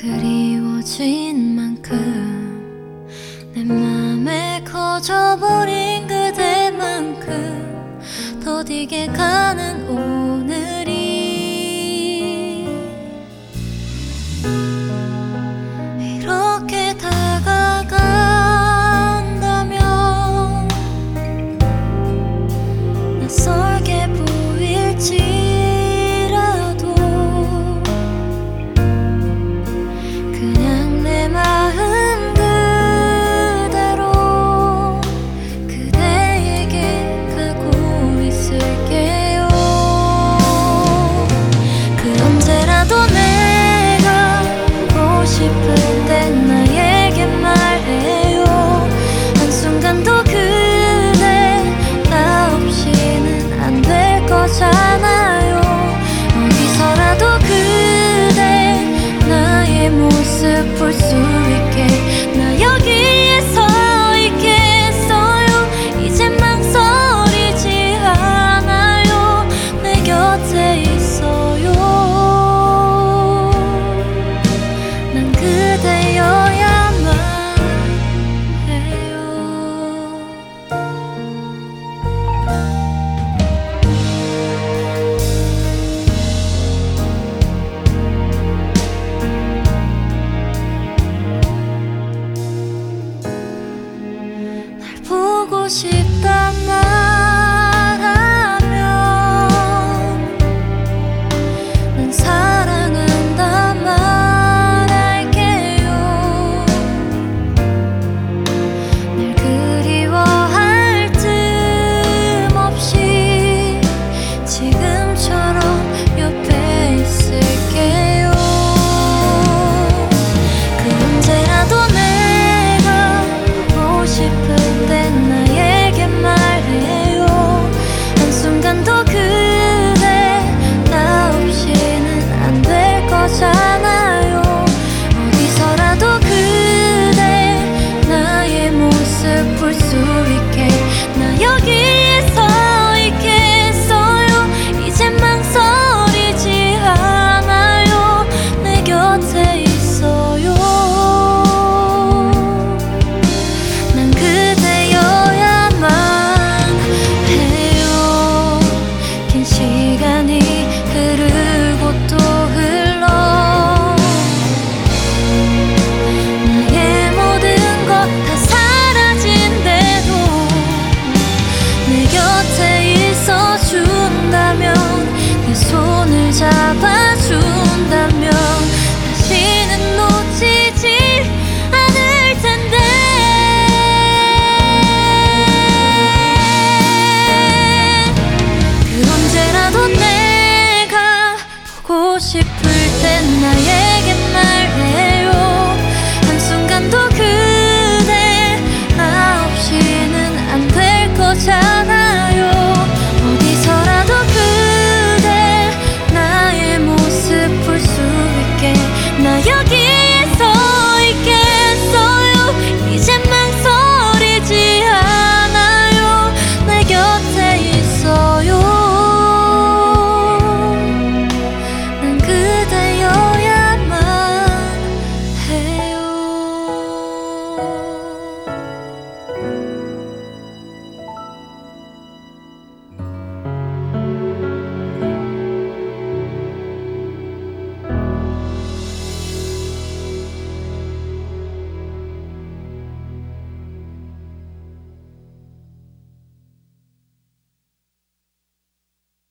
그리워진 만큼 내 맘에 커져버린 그대만큼 더디게 가는 오늘이 이렇게 다가간다면 낯설게 보일지라도 그냥 내 마음 그대로 그대에게 가고 있을게요. 그 언제라도 내가 보고 싶은데 나에게 말해요. 한순간도 그대 나 없이는 안 될 거잖아요. 어디서라도 그대 나의 모습 볼 수 있게 나 여기에 서 있겠어요. 이제 망설이지 않아요. 내 곁에 있어요. 난 그대여야만 해요. 날 보고 싶단 말하면 난 사랑한다 말할게요. 날 그리워할 틈 없이 지금처럼 옆에 있을게요. 그 언제라도 내가 보고 싶은데 나에게 말해요. 한순간도 그대 나 없이는 안 될 거잖아요. 어디서라도 그대 나의 모습 볼 수 있게 나 여기에 서 있겠어요. 이제 망설이지 않아요. 내 곁에 있어요. 난 그대여야만 해요. 긴 시간이 흐르고 또 흘러 나의 모든 것 다 사라진대도 내 곁에 있어 준다면 내 손을 잡아준다면 다시는 놓치지 않을 텐데. 그 언제라도 내가 보고 싶을 땐 나에게 말해요.